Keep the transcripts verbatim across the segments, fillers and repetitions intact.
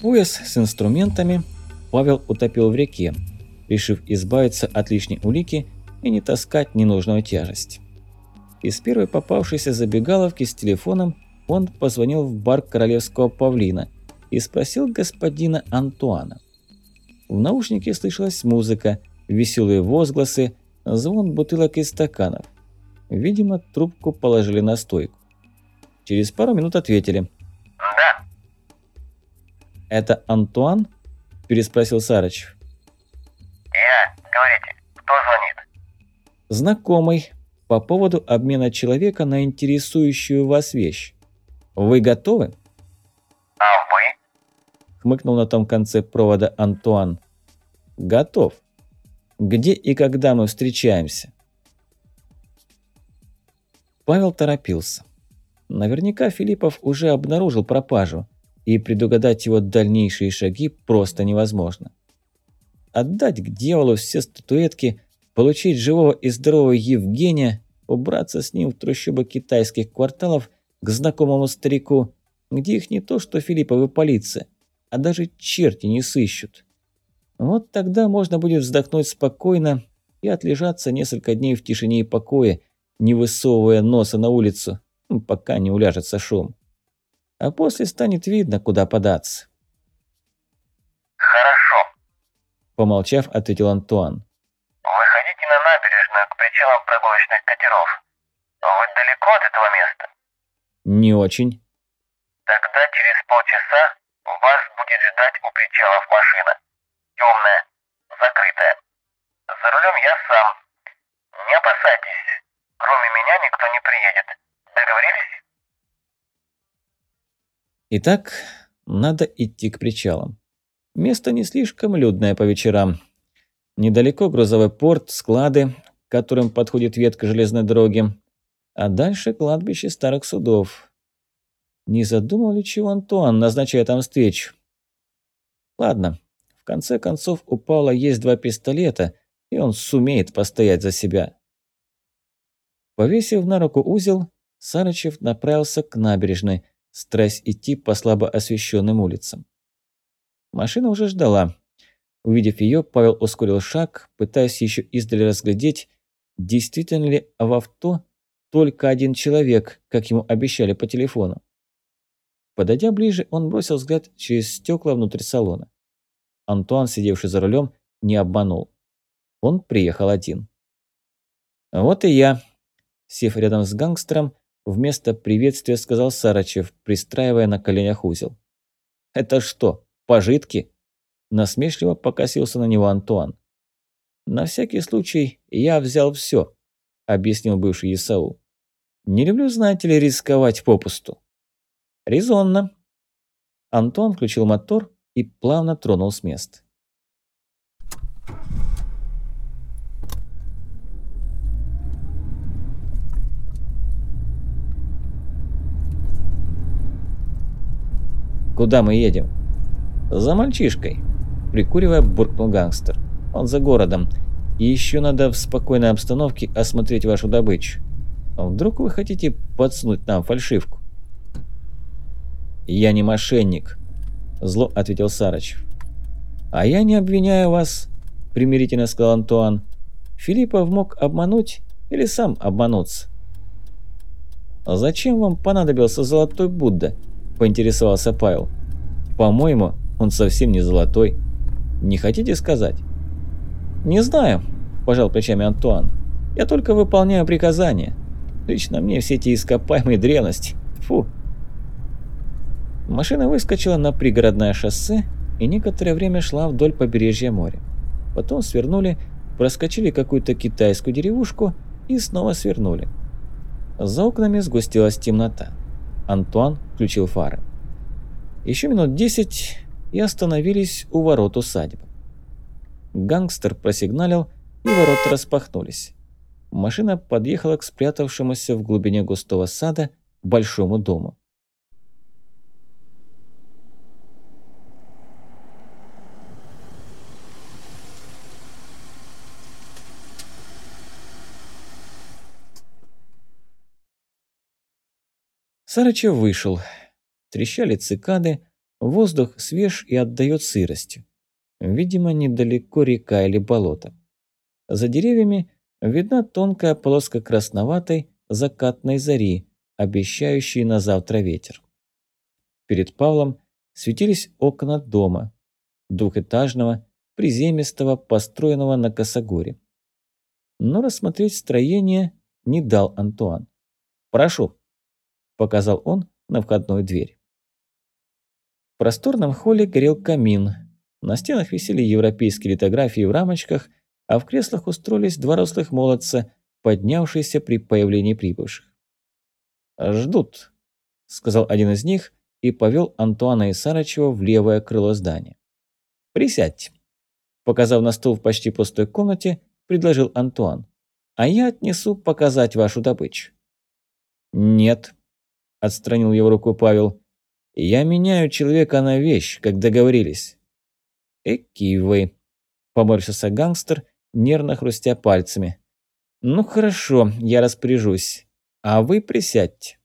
Пояс с инструментами Павел утопил в реке, решив избавиться от лишней улики и не таскать ненужную тяжесть. Из первой попавшейся забегаловки с телефоном он позвонил в бар Королевского павлина и спросил господина Антуана. В наушнике слышалась музыка, веселые возгласы, звон бутылок и стаканов. Видимо, трубку положили на стойку. Через пару минут ответили. «Да». «Это Антуан?» – переспросил Сарычев. «Я. Говорите, кто звонит?» «Знакомый. По поводу обмена человека на интересующую вас вещь. Вы готовы?» «А вы?» – хмыкнул на том конце провода Антуан. «Готов. Где и когда мы встречаемся?» Павел торопился. Наверняка Филиппов уже обнаружил пропажу, и предугадать его дальнейшие шаги просто невозможно. Отдать к дьяволу все статуэтки, получить живого и здорового Евгения, убраться с ним в трущобы китайских кварталов к знакомому старику, где их не то что Филиппов и полиция, а даже черти не сыщут. Вот тогда можно будет вздохнуть спокойно и отлежаться несколько дней в тишине и покое, не высовывая носа на улицу, пока не уляжется шум. А после станет видно, куда податься. «Хорошо», – помолчав, ответил Антуан. «Выходите на набережную к причалам прогулочных катеров. Вы далеко от этого места?» «Не очень». «Тогда через полчаса вас будет ждать у причалов машина. Темная, закрытая. За рулем я сам. Не опасайтесь, кроме меня никто не приедет. Договорились?» Итак, надо идти к причалам. Место не слишком людное по вечерам. Недалеко грузовой порт, склады, к которым подходит ветка железной дороги, а дальше кладбище старых судов. Не задумал ли чего Антуан, назначая там встречу? Ладно, в конце концов у Павла есть два пистолета, и он сумеет постоять за себя. Повесив на руку узел, Сарычев направился к набережной, стараясь идти по слабо освещенным улицам. Машина уже ждала. Увидев ее, Павел ускорил шаг, пытаясь еще издали разглядеть, действительно ли в авто только один человек, как ему обещали по телефону. Подойдя ближе, он бросил взгляд через стекла внутрь салона. Антуан, сидевший за рулем, не обманул. Он приехал один. «Вот и я», – сев рядом с гангстером, вместо приветствия сказал Сарычев, пристраивая на коленях узел. «Это что, пожитки?» Насмешливо покосился на него Антуан. «На всякий случай я взял все», – объяснил бывший ИСАУ. «Не люблю, знаете ли, рисковать попусту». «Резонно». Антуан включил мотор и плавно тронул с места. «Куда мы едем?» «За мальчишкой», – прикуривая, буркнул гангстер. «Он за городом. И еще надо в спокойной обстановке осмотреть вашу добычу. А вдруг вы хотите подсунуть нам фальшивку?» «Я не мошенник», – зло ответил Сарычев. «А я не обвиняю вас», – примирительно сказал Антуан. «Филиппов мог обмануть или сам обмануться». «А зачем вам понадобился золотой Будда?» – поинтересовался Павел. «По-моему, он совсем не золотой. Не хотите сказать?» «Не знаю», – пожал плечами Антуан. «Я только выполняю приказания. Лично мне все эти ископаемые древности. Фу». Машина выскочила на пригородное шоссе и некоторое время шла вдоль побережья моря. Потом свернули, проскочили какую-то китайскую деревушку и снова свернули. За окнами сгустилась темнота. Антуан включил фары. Еще минут десять и остановились у ворот усадьбы. Гангстер просигналил, и ворота распахнулись. Машина подъехала к спрятавшемуся в глубине густого сада большому дому. Сарычев вышел. Трещали цикады, Воздух свеж и отдает сыростью. Видимо, недалеко река или болото. За деревьями видна тонкая полоска красноватой закатной зари, обещающей на завтра ветер. Перед Павлом светились окна дома, двухэтажного, приземистого, построенного на косогоре. Но рассмотреть строение не дал Антуан. «Прошу», – показал он на входную дверь. В просторном холле горел камин. На стенах висели европейские литографии в рамочках, а в креслах устроились два рослых молодца, поднявшиеся при появлении прибывших. «Ждут», – сказал один из них и повел Антуана и Сарычева в левое крыло здания. «Присядьте», – показав на стул в почти пустой комнате, предложил Антуан. «А я отнесу показать вашу добычу». «Нет», – отстранил его руку Павел. «Я меняю человека на вещь, как договорились». «Эки вы», – поморщился гангстер, нервно хрустя пальцами. «Ну хорошо, я распоряжусь. А вы присядьте».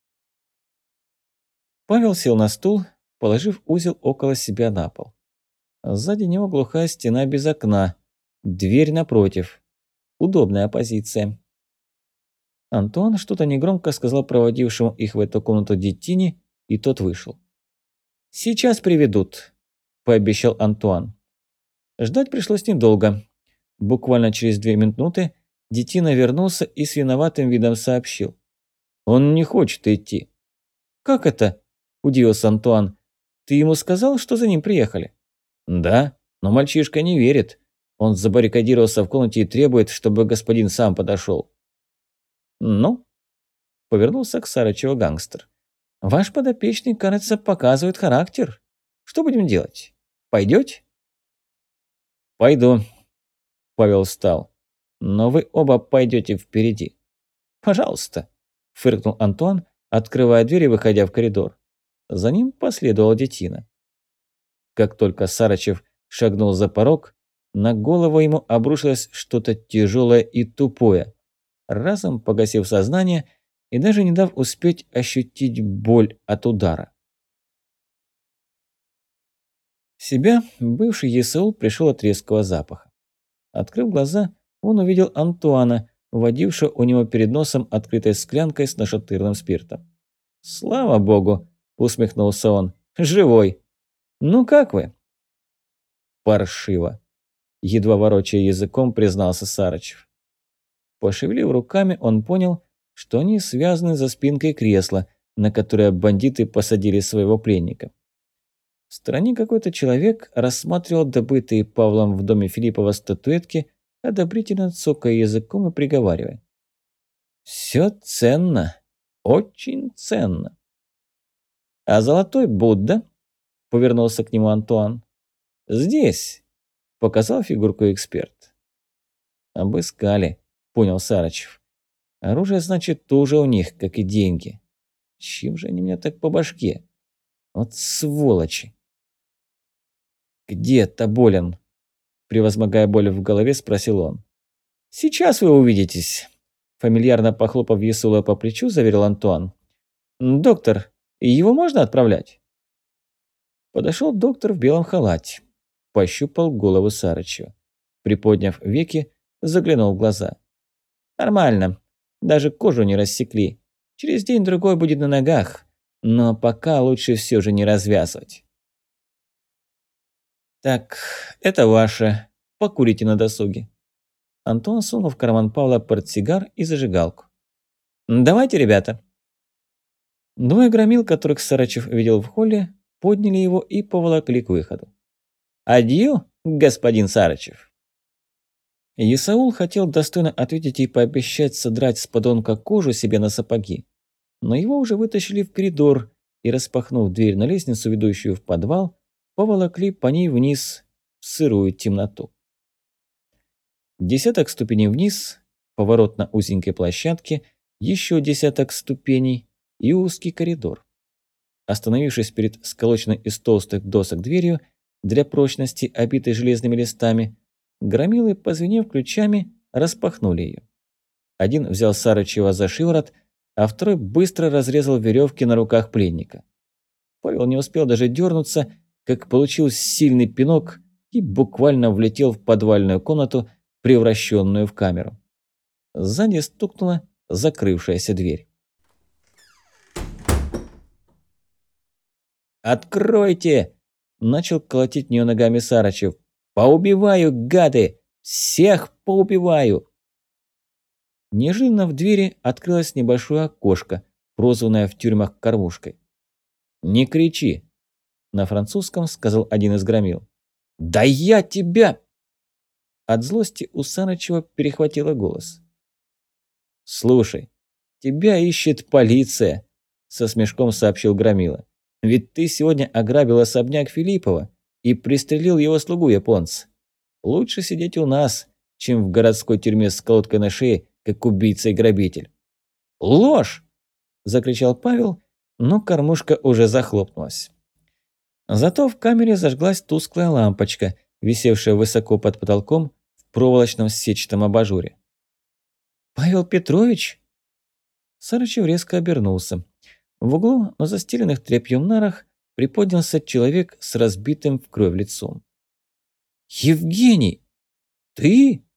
Павел сел на стул, положив узел около себя на пол. Сзади него глухая стена без окна, дверь напротив. Удобная позиция. Антуан что-то негромко сказал проводившему их в эту комнату детине, и тот вышел. «Сейчас приведут», – пообещал Антуан. Ждать пришлось недолго. Буквально через две минуты детина вернулся и с виноватым видом сообщил. «Он не хочет идти». «Как это?» – удивился Антуан. «Ты ему сказал, что за ним приехали?» «Да, но мальчишка не верит. Он забаррикадировался в комнате и требует, чтобы господин сам подошел». «Ну?» – повернулся к Сарычеву гангстер. «Ваш подопечный, кажется, показывает характер. Что будем делать? Пойдете?» «Пойду», – Павел встал. «Но вы оба пойдете впереди». «Пожалуйста», – фыркнул Антуан, открывая дверь и выходя в коридор. За ним последовала детина. Как только Сарычев шагнул за порог, на голову ему обрушилось что-то тяжелое и тупое, разом погасив сознание и даже не дав успеть ощутить боль от удара. В себя бывший ЕСУ пришел от резкого запаха. Открыв глаза, он увидел Антуана, водившего у него перед носом открытой склянкой с нашатырным спиртом. «Слава богу!» – усмехнулся он. «Живой! Ну как вы?» «Паршиво!» – едва ворочая языком, признался Сарычев. Пошевелив руками, он понял, что они связаны за спинкой кресла, на которое бандиты посадили своего пленника. В стороне какой-то человек рассматривал добытые Павлом в доме Филиппова статуэтки, одобрительно цокая языком и приговаривая. «Всё ценно, очень ценно». «А золотой Будда?» – повернулся к нему Антуан. «Здесь», – показал фигурку эксперт. «Обыскали», – понял Сарычев. «Оружие, значит, тоже у них, как и деньги. Чем же они меня так по башке? Вот сволочи!» «Где Тоболин?» – превозмогая боль в голове, спросил он. «Сейчас вы увидитесь», – фамильярно похлопав Есула по плечу, заверил Антуан. «Доктор, его можно отправлять?» Подошел доктор в белом халате, пощупал голову Сарычева. Приподняв веки, заглянул в глаза. «Нормально, даже кожу не рассекли. Через день-другой будет на ногах, но пока лучше все же не развязывать». «Так, это ваше. Покурите на досуге». Антон сунул в карман Павла портсигар и зажигалку. «Давайте, ребята». Двое громил, которых Сарычев видел в холле, подняли его и поволокли к выходу. «Адью, господин Сарычев». Исаул хотел достойно ответить и пообещать содрать с подонка кожу себе на сапоги, но его уже вытащили в коридор и, распахнув дверь на лестницу, ведущую в подвал, поволокли по ней вниз в сырую темноту. Десяток ступеней вниз, поворот на узенькой площадке, еще десяток ступеней и узкий коридор. Остановившись перед сколоченной из толстых досок дверью, для прочности обитой железными листами, громилы, позвенев ключами, распахнули ее. Один взял Сарычева за шиворот, а второй быстро разрезал веревки на руках пленника. Павел не успел даже дернуться, как получил сильный пинок и буквально влетел в подвальную комнату, превращенную в камеру. Сзади стукнула закрывшаяся дверь. «Откройте!» – начал колотить в нее ногами Сарычев. «Поубиваю, гады! Всех поубиваю!» Неожиданно в двери открылось небольшое окошко, прозванное в тюрьмах кормушкой. «Не кричи!» – на французском сказал один из громил. «Да я тебя!» От злости у Сарычева перехватило голос. «Слушай, тебя ищет полиция!» – со смешком сообщил громила. «Ведь ты сегодня ограбил особняк Филиппова и пристрелил его слугу-японца. Лучше сидеть у нас, чем в городской тюрьме с колодкой на шее, как убийца и грабитель». «Ложь!» – закричал Павел, но кормушка уже захлопнулась. Зато в камере зажглась тусклая лампочка, висевшая высоко под потолком в проволочном сетчатом абажуре. «Павел Петрович?» Сарычев резко обернулся. В углу, на застеленных тряпьем нарах, приподнялся человек с разбитым в кровь лицом. «Евгений! Ты?»